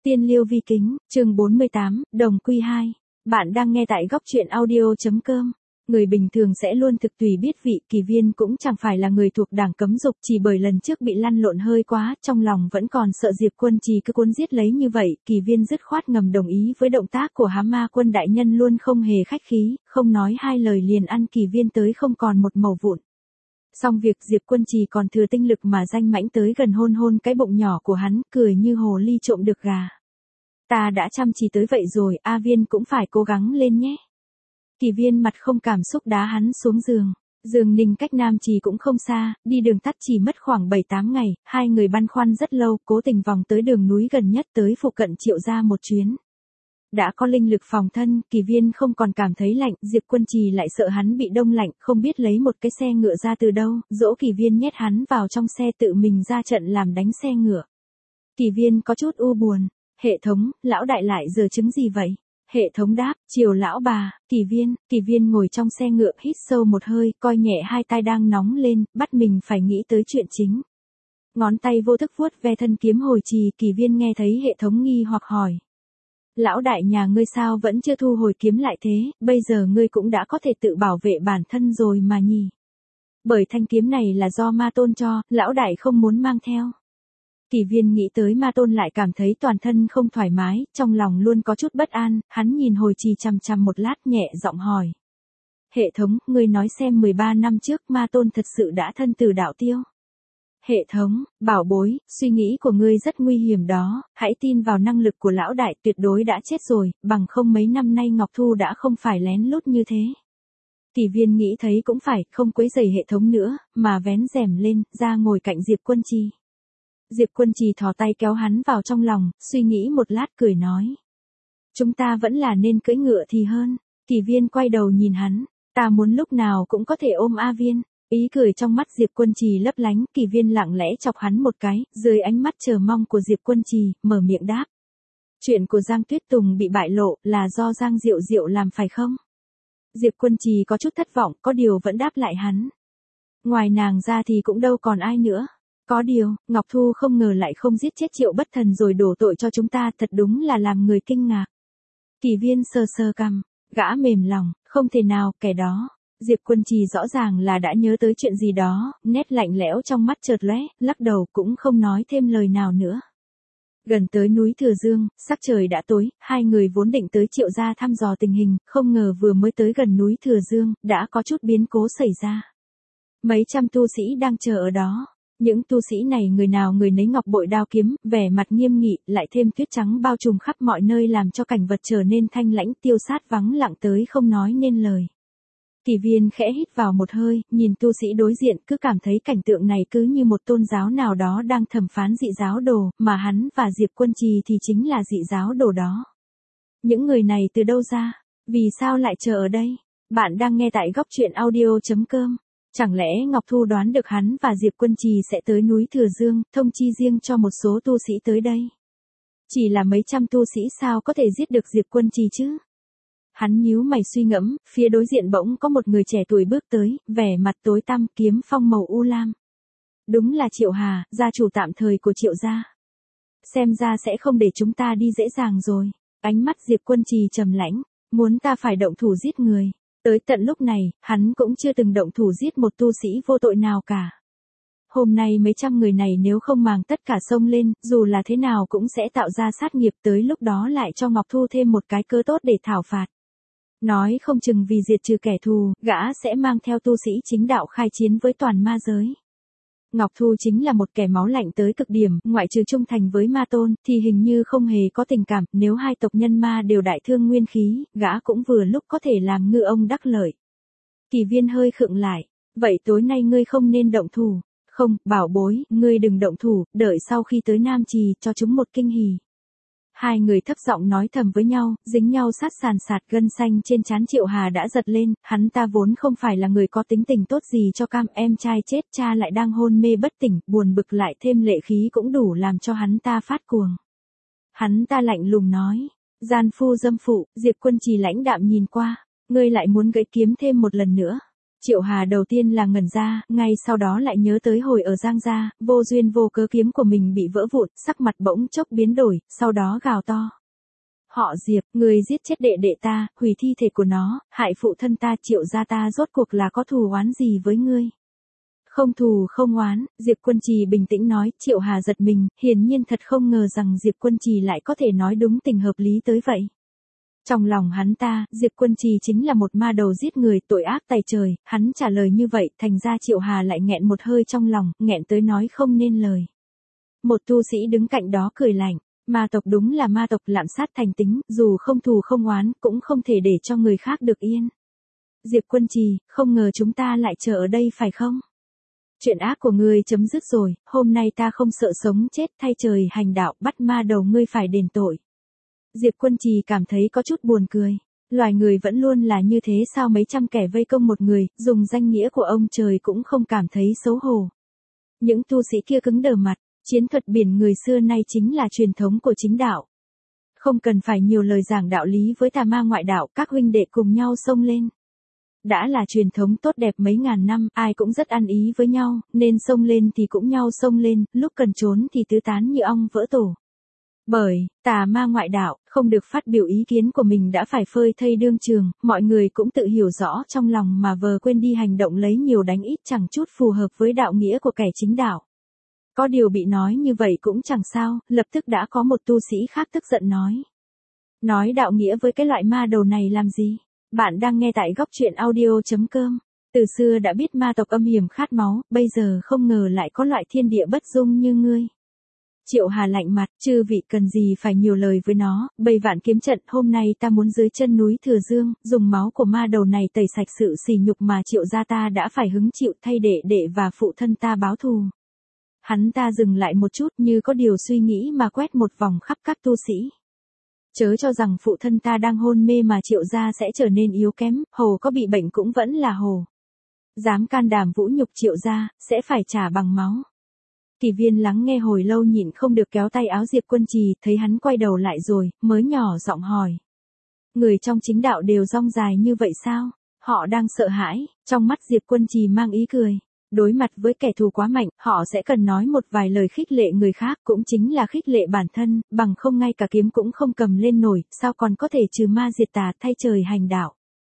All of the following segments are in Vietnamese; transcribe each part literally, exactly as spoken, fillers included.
Tiên Liêu Vi Kính, chương bốn mươi tám, Đồng Quy hai. Bạn đang nghe tại góc truyện audio.com. Người bình thường sẽ luôn thực tùy biết vị, Kỳ Viên cũng chẳng phải là người thuộc đảng cấm dục, chỉ bởi lần trước bị lăn lộn hơi quá, trong lòng vẫn còn sợ Diệp Quân Trì cứ cuốn giết lấy như vậy, Kỳ Viên dứt khoát ngầm đồng ý với động tác của Hám Ma Quân đại nhân, luôn không hề khách khí, không nói hai lời liền ăn Kỳ Viên tới không còn một mẩu vụn. Xong việc, Diệp Quân Trì còn thừa tinh lực mà danh mãnh tới gần hôn hôn cái bụng nhỏ của hắn, cười như hồ ly trộm được gà. Ta đã chăm chỉ tới vậy rồi, A Viên cũng phải cố gắng lên nhé. Kỳ Viên mặt không cảm xúc đá hắn xuống giường. Giường Ninh cách Nam Trì cũng không xa, đi đường tắt chỉ mất khoảng bảy tám ngày, hai người băn khoăn rất lâu, cố tình vòng tới đường núi gần nhất tới phụ cận Triệu gia một chuyến. Đã có linh lực phòng thân, Kỳ Viên không còn cảm thấy lạnh, Diệp Quân Trì lại sợ hắn bị đông lạnh, không biết lấy một cái xe ngựa ra từ đâu, dỗ Kỳ Viên nhét hắn vào trong xe tự mình ra trận làm đánh xe ngựa. Kỳ Viên có chút u buồn, hệ thống, lão đại lại giờ chứng gì vậy? Hệ thống đáp, chiều lão bà, Kỳ Viên, Kỳ Viên ngồi trong xe ngựa hít sâu một hơi, coi nhẹ hai tai đang nóng lên, bắt mình phải nghĩ tới chuyện chính. Ngón tay vô thức vuốt ve thân kiếm hồi trì, Kỳ Viên nghe thấy hệ thống nghi hoặc hỏi. Lão đại nhà ngươi sao vẫn chưa thu hồi kiếm lại thế, bây giờ ngươi cũng đã có thể tự bảo vệ bản thân rồi mà nhỉ? Bởi thanh kiếm này là do Ma Tôn cho, lão đại không muốn mang theo. Kỳ Viên nghĩ tới Ma Tôn lại cảm thấy toàn thân không thoải mái, trong lòng luôn có chút bất an, hắn nhìn hồi trì chằm chằm một lát nhẹ giọng hỏi. Hệ thống, ngươi nói xem mười ba năm trước Ma Tôn thật sự đã thân từ đạo tiêu. Hệ thống, bảo bối, suy nghĩ của ngươi rất nguy hiểm đó, hãy tin vào năng lực của lão đại, tuyệt đối đã chết rồi, bằng không mấy năm nay Ngọc Thu đã không phải lén lút như thế. Kỳ Viên nghĩ thấy cũng phải, không quấy rầy hệ thống nữa, mà vén rèm lên, ra ngồi cạnh Diệp Quân Trì. Diệp Quân Trì thò tay kéo hắn vào trong lòng, suy nghĩ một lát cười nói. Chúng ta vẫn là nên cưỡi ngựa thì hơn. Kỳ Viên quay đầu nhìn hắn, ta muốn lúc nào cũng có thể ôm A Viên. Ý cười trong mắt Diệp Quân Trì lấp lánh, Kỳ Viên lặng lẽ chọc hắn một cái, dưới ánh mắt chờ mong của Diệp Quân Trì, mở miệng đáp. Chuyện của Giang Tuyết Tùng bị bại lộ, là do Giang Diệu Diệu làm phải không? Diệp Quân Trì có chút thất vọng, có điều vẫn đáp lại hắn. Ngoài nàng ra thì cũng đâu còn ai nữa. Có điều, Ngọc Thu không ngờ lại không giết chết Triệu Bất Thần rồi đổ tội cho chúng ta, thật đúng là làm người kinh ngạc. Kỳ Viên sờ sờ cằm, gã mềm lòng, không thể nào, kẻ đó. Diệp Quân Trì rõ ràng là đã nhớ tới chuyện gì đó, nét lạnh lẽo trong mắt chợt lóe, lắc đầu cũng không nói thêm lời nào nữa. Gần tới núi Thừa Dương, sắc trời đã tối, hai người vốn định tới Triệu gia thăm dò tình hình, không ngờ vừa mới tới gần núi Thừa Dương, đã có chút biến cố xảy ra. Mấy trăm tu sĩ đang chờ ở đó. Những tu sĩ này người nào người nấy ngọc bội đao kiếm, vẻ mặt nghiêm nghị, lại thêm tuyết trắng bao trùm khắp mọi nơi làm cho cảnh vật trở nên thanh lãnh tiêu sát vắng lặng tới không nói nên lời. Kỳ Viên khẽ hít vào một hơi, nhìn tu sĩ đối diện cứ cảm thấy cảnh tượng này cứ như một tôn giáo nào đó đang thẩm phán dị giáo đồ, mà hắn và Diệp Quân Trì thì chính là dị giáo đồ đó. Những người này từ đâu ra? Vì sao lại chờ ở đây? Bạn đang nghe tại góc truyện audio.com. Chẳng lẽ Ngọc Thu đoán được hắn và Diệp Quân Trì sẽ tới núi Thừa Dương, thông chi riêng cho một số tu sĩ tới đây? Chỉ là mấy trăm tu sĩ sao có thể giết được Diệp Quân Trì chứ? Hắn nhíu mày suy ngẫm, phía đối diện bỗng có một người trẻ tuổi bước tới, vẻ mặt tối tăm, kiếm phong màu u lam. Đúng là Triệu Hà, gia chủ tạm thời của Triệu gia. Xem ra sẽ không để chúng ta đi dễ dàng rồi. Ánh mắt Diệp Quân Trì trầm lãnh, muốn ta phải động thủ giết người. Tới tận lúc này, hắn cũng chưa từng động thủ giết một tu sĩ vô tội nào cả. Hôm nay mấy trăm người này nếu không màng tất cả xông lên, dù là thế nào cũng sẽ tạo ra sát nghiệp, tới lúc đó lại cho Ngọc Thu thêm một cái cớ tốt để thảo phạt. Nói không chừng vì diệt trừ kẻ thù, gã sẽ mang theo tu sĩ chính đạo khai chiến với toàn ma giới. Ngọc Thu chính là một kẻ máu lạnh tới cực điểm, ngoại trừ trung thành với Ma Tôn, thì hình như không hề có tình cảm, nếu hai tộc nhân ma đều đại thương nguyên khí, gã cũng vừa lúc có thể làm ngư ông đắc lợi. Kỳ Viên hơi khựng lại, vậy tối nay ngươi không nên động thủ. Không, bảo bối, ngươi đừng động thủ, đợi sau khi tới Nam Trì, cho chúng một kinh hỉ. Hai người thấp giọng nói thầm với nhau, dính nhau sát sàn sạt, gân xanh trên trán Triệu Hà đã giật lên, hắn ta vốn không phải là người có tính tình tốt gì cho cam, em trai chết cha lại đang hôn mê bất tỉnh, buồn bực lại thêm lệ khí cũng đủ làm cho hắn ta phát cuồng. Hắn ta lạnh lùng nói, gian phu dâm phụ, Diệp Quân Trì lãnh đạm nhìn qua, ngươi lại muốn gãy kiếm thêm một lần nữa. Triệu Hà đầu tiên là ngẩn ra, ngay sau đó lại nhớ tới hồi ở Giang Gia, vô duyên vô cớ kiếm của mình bị vỡ vụn, sắc mặt bỗng chốc biến đổi, sau đó gào to. Họ Diệp, người giết chết đệ đệ ta, hủy thi thể của nó, hại phụ thân ta, Triệu gia ta rốt cuộc là có thù oán gì với ngươi? Không thù không oán, Diệp Quân Trì bình tĩnh nói. Triệu Hà giật mình, hiển nhiên thật không ngờ rằng Diệp Quân Trì lại có thể nói đúng tình hợp lý tới vậy. Trong lòng hắn ta, Diệp Quân Trì chính là một ma đầu giết người, tội ác tày trời, hắn trả lời như vậy, thành ra Triệu Hà lại nghẹn một hơi trong lòng, nghẹn tới nói không nên lời. Một tu sĩ đứng cạnh đó cười lạnh, ma tộc đúng là ma tộc, lạm sát thành tính, dù không thù không oán, cũng không thể để cho người khác được yên. Diệp Quân Trì, không ngờ chúng ta lại chờ ở đây phải không? Chuyện ác của ngươi chấm dứt rồi, hôm nay ta không sợ sống chết, thay trời hành đạo, bắt ma đầu ngươi phải đền tội. Diệp Quân Trì cảm thấy có chút buồn cười. Loài người vẫn luôn là như thế sao, mấy trăm kẻ vây công một người, dùng danh nghĩa của ông trời cũng không cảm thấy xấu hổ. Những tu sĩ kia cứng đờ mặt, chiến thuật biển người xưa nay chính là truyền thống của chính đạo. Không cần phải nhiều lời giảng đạo lý với tà ma ngoại đạo, các huynh đệ cùng nhau xông lên. Đã là truyền thống tốt đẹp mấy ngàn năm, ai cũng rất ăn ý với nhau, nên xông lên thì cũng nhau xông lên, lúc cần trốn thì tứ tán như ong vỡ tổ. Bởi, tà ma ngoại đạo, không được phát biểu ý kiến của mình đã phải phơi thây đương trường, mọi người cũng tự hiểu rõ trong lòng mà vờ quên đi hành động lấy nhiều đánh ít chẳng chút phù hợp với đạo nghĩa của kẻ chính đạo. Có điều bị nói như vậy cũng chẳng sao, lập tức đã có một tu sĩ khác tức giận nói. Nói đạo nghĩa với cái loại ma đầu này làm gì? Bạn đang nghe tại góc truyện audio chấm com. Từ xưa đã biết ma tộc âm hiểm khát máu, bây giờ không ngờ lại có loại thiên địa bất dung như ngươi. Triệu Hà lạnh mặt, chư vị cần gì phải nhiều lời với nó, bầy vạn kiếm trận, hôm nay ta muốn dưới chân núi Thừa Dương, dùng máu của ma đầu này tẩy sạch sự sỉ nhục mà Triệu gia ta đã phải hứng chịu, thay đệ đệ và phụ thân ta báo thù. Hắn ta dừng lại một chút như có điều suy nghĩ mà quét một vòng khắp các tu sĩ. Chớ cho rằng phụ thân ta đang hôn mê mà Triệu gia sẽ trở nên yếu kém, hồ có bị bệnh cũng vẫn là hồ. Dám can đảm vũ nhục Triệu gia, sẽ phải trả bằng máu. Kỳ Viên lắng nghe hồi lâu nhịn không được kéo tay áo Diệp Quân Trì, thấy hắn quay đầu lại rồi, mới nhỏ giọng hỏi. Người trong chính đạo đều rong dài như vậy sao? Họ đang sợ hãi, trong mắt Diệp Quân Trì mang ý cười. Đối mặt với kẻ thù quá mạnh, họ sẽ cần nói một vài lời khích lệ người khác, cũng chính là khích lệ bản thân, bằng không ngay cả kiếm cũng không cầm lên nổi, sao còn có thể trừ ma diệt tà, thay trời hành đạo.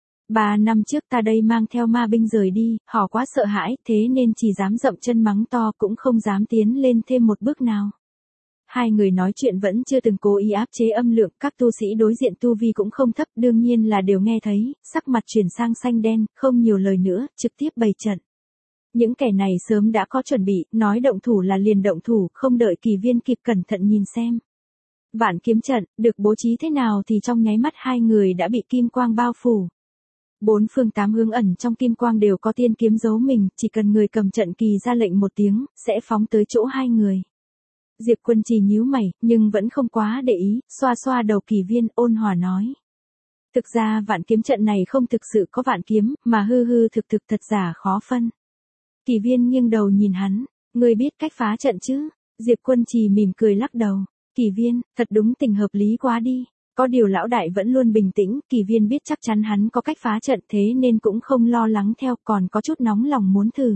Ba năm trước ta đây mang theo ma binh rời đi, họ quá sợ hãi, thế nên chỉ dám dậm chân mắng to, cũng không dám tiến lên thêm một bước nào. Hai người nói chuyện vẫn chưa từng cố ý áp chế âm lượng, các tu sĩ đối diện tu vi cũng không thấp, đương nhiên là đều nghe thấy, sắc mặt chuyển sang xanh đen, không nhiều lời nữa, trực tiếp bày trận. Những kẻ này sớm đã có chuẩn bị, nói động thủ là liền động thủ, không đợi Kỳ Viên kịp cẩn thận nhìn xem. Vạn kiếm trận, được bố trí thế nào thì trong nháy mắt hai người đã bị kim quang bao phủ. Bốn phương tám hướng ẩn trong kim quang đều có tiên kiếm giấu mình, chỉ cần người cầm trận kỳ ra lệnh một tiếng, sẽ phóng tới chỗ hai người. Diệp Quân Trì nhíu mày, nhưng vẫn không quá để ý, xoa xoa đầu Kỳ Viên, ôn hòa nói. Thực ra vạn kiếm trận này không thực sự có vạn kiếm, mà hư hư thực thực thật giả khó phân. Kỳ Viên nghiêng đầu nhìn hắn, ngươi biết cách phá trận chứ? Diệp Quân Trì mỉm cười lắc đầu. Kỳ Viên, thật đúng tình hợp lý quá đi. Có điều lão đại vẫn luôn bình tĩnh, Kỳ Viên biết chắc chắn hắn có cách phá trận, thế nên cũng không lo lắng theo, còn có chút nóng lòng muốn thử.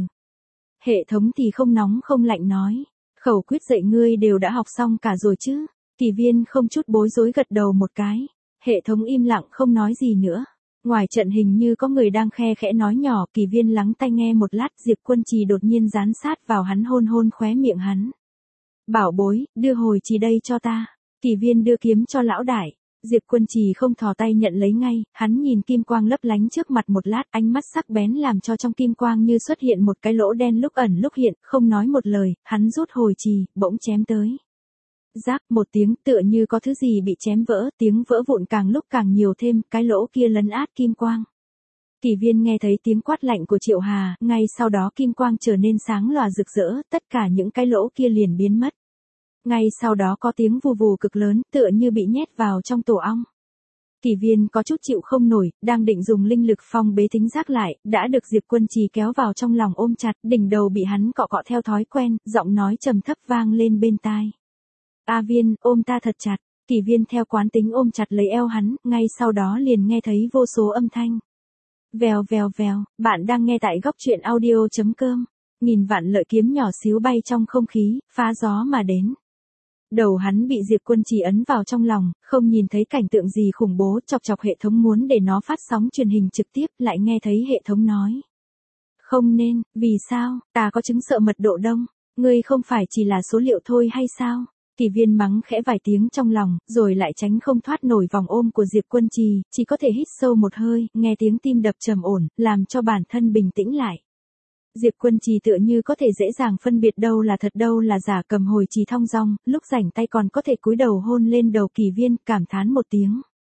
Hệ thống thì không nóng không lạnh nói. Khẩu quyết dạy ngươi đều đã học xong cả rồi chứ? Kỳ Viên không chút bối rối gật đầu một cái. Hệ thống im lặng không nói gì nữa. Ngoài trận hình như có người đang khe khẽ nói nhỏ, Kỳ Viên lắng tai nghe một lát, Diệp Quân Trì đột nhiên dán sát vào hắn, hôn hôn khóe miệng hắn. Bảo bối, đưa hồi trì đây cho ta. Kỳ Viên đưa kiếm cho lão đại. Diệp Quân Trì không thò tay nhận lấy ngay, hắn nhìn kim quang lấp lánh trước mặt một lát, ánh mắt sắc bén làm cho trong kim quang như xuất hiện một cái lỗ đen lúc ẩn lúc hiện, không nói một lời, hắn rút hồi trì, bỗng chém tới. Rác một tiếng, tựa như có thứ gì bị chém vỡ, tiếng vỡ vụn càng lúc càng nhiều thêm, cái lỗ kia lấn át kim quang. Kỳ Viên nghe thấy tiếng quát lạnh của Triệu Hà, ngay sau đó kim quang trở nên sáng lòa rực rỡ, tất cả những cái lỗ kia liền biến mất. Ngay sau đó có tiếng vù vù cực lớn, tựa như bị nhét vào trong tổ ong. Kỳ Viên có chút chịu không nổi, đang định dùng linh lực phong bế thính giác lại, đã được Diệp Quân Trì kéo vào trong lòng ôm chặt, đỉnh đầu bị hắn cọ cọ theo thói quen, giọng nói trầm thấp vang lên bên tai. A Viên, ôm ta thật chặt. Kỳ Viên theo quán tính ôm chặt lấy eo hắn, ngay sau đó liền nghe thấy vô số âm thanh. Vèo vèo vèo, bạn đang nghe tại góc truyện audio.com. Nghìn vạn lợi kiếm nhỏ xíu bay trong không khí, phá gió mà đến. Đầu hắn bị Diệp Quân Trì ấn vào trong lòng, không nhìn thấy cảnh tượng gì khủng bố, chọc chọc hệ thống muốn để nó phát sóng truyền hình trực tiếp, lại nghe thấy hệ thống nói. Không nên, vì sao, ta có chứng sợ mật độ đông, ngươi không phải chỉ là số liệu thôi hay sao? Kỳ Viên mắng khẽ vài tiếng trong lòng, rồi lại tránh không thoát nổi vòng ôm của Diệp Quân Trì, chỉ có thể hít sâu một hơi, nghe tiếng tim đập trầm ổn, làm cho bản thân bình tĩnh lại. Diệp Quân Trì tựa như có thể dễ dàng phân biệt đâu là thật đâu là giả, cầm hồi trì thong dong, lúc rảnh tay còn có thể cúi đầu hôn lên đầu Kỳ Viên, cảm thán một tiếng.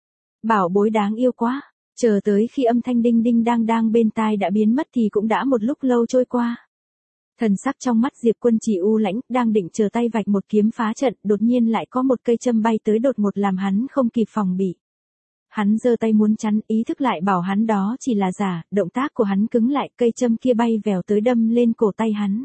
Bảo bối đáng yêu quá, chờ tới khi âm thanh đinh đinh đang đang bên tai đã biến mất thì cũng đã một lúc lâu trôi qua. Thần sắc trong mắt Diệp Quân Trì u lãnh, đang định chờ tay vạch một kiếm phá trận, đột nhiên lại có một cây châm bay tới đột ngột làm hắn không kịp phòng bị. Hắn giơ tay muốn chắn, ý thức lại bảo hắn đó chỉ là giả, động tác của hắn cứng lại, cây châm kia bay vèo tới đâm lên cổ tay hắn.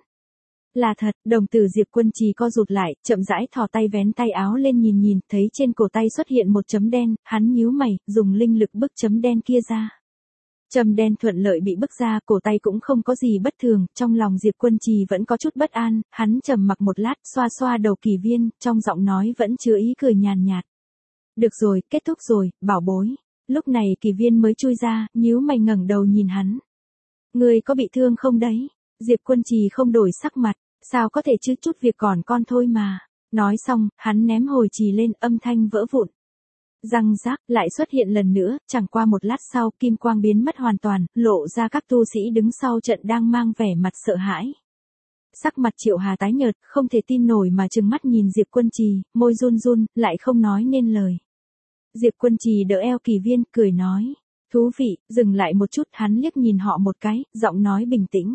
Là thật, đồng tử Diệp Quân Trì co rụt lại, chậm rãi thò tay vén tay áo lên nhìn nhìn, thấy trên cổ tay xuất hiện một chấm đen, hắn nhíu mày, dùng linh lực bức chấm đen kia ra. Châm đen thuận lợi bị bức ra, cổ tay cũng không có gì bất thường, trong lòng Diệp Quân Trì vẫn có chút bất an, hắn trầm mặc một lát, xoa xoa đầu Kỳ Viên, trong giọng nói vẫn chứa ý cười nhàn nhạt. Được rồi, kết thúc rồi, bảo bối. Lúc này Kỳ Viên mới chui ra, nhíu mày ngẩng đầu nhìn hắn. Ngươi có bị thương không đấy? Diệp Quân Trì không đổi sắc mặt, sao có thể chứ, chút việc còn con thôi mà. Nói xong, hắn ném hồi trì lên, âm thanh vỡ vụn. Răng rác lại xuất hiện lần nữa, chẳng qua một lát sau, kim quang biến mất hoàn toàn, lộ ra các tu sĩ đứng sau trận đang mang vẻ mặt sợ hãi. Sắc mặt Triệu Hà tái nhợt, không thể tin nổi mà trừng mắt nhìn Diệp Quân Trì, môi run run, lại không nói nên lời. Diệp Quân Trì đỡ eo Kỳ Viên, cười nói. Thú vị, dừng lại một chút, hắn liếc nhìn họ một cái, giọng nói bình tĩnh.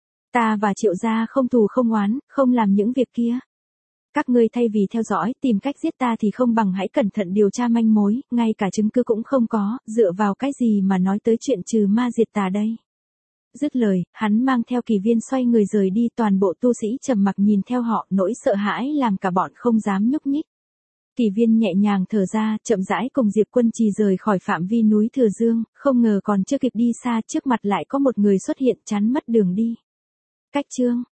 Ta và Triệu gia không thù không oán, không làm những việc kia. Các ngươi thay vì theo dõi, tìm cách giết ta thì không bằng hãy cẩn thận điều tra manh mối, ngay cả chứng cứ cũng không có, dựa vào cái gì mà nói tới chuyện trừ ma diệt tà đây. Dứt lời, hắn mang theo Kỳ Viên xoay người rời đi, toàn bộ tu sĩ trầm mặc nhìn theo họ, nỗi sợ hãi làm cả bọn không dám nhúc nhích. Kỳ Viên nhẹ nhàng thở ra, chậm rãi cùng Diệp Quân Trì rời khỏi phạm vi núi Thừa Dương, không ngờ còn chưa kịp đi xa, trước mặt lại có một người xuất hiện chắn mất đường đi. Cách chương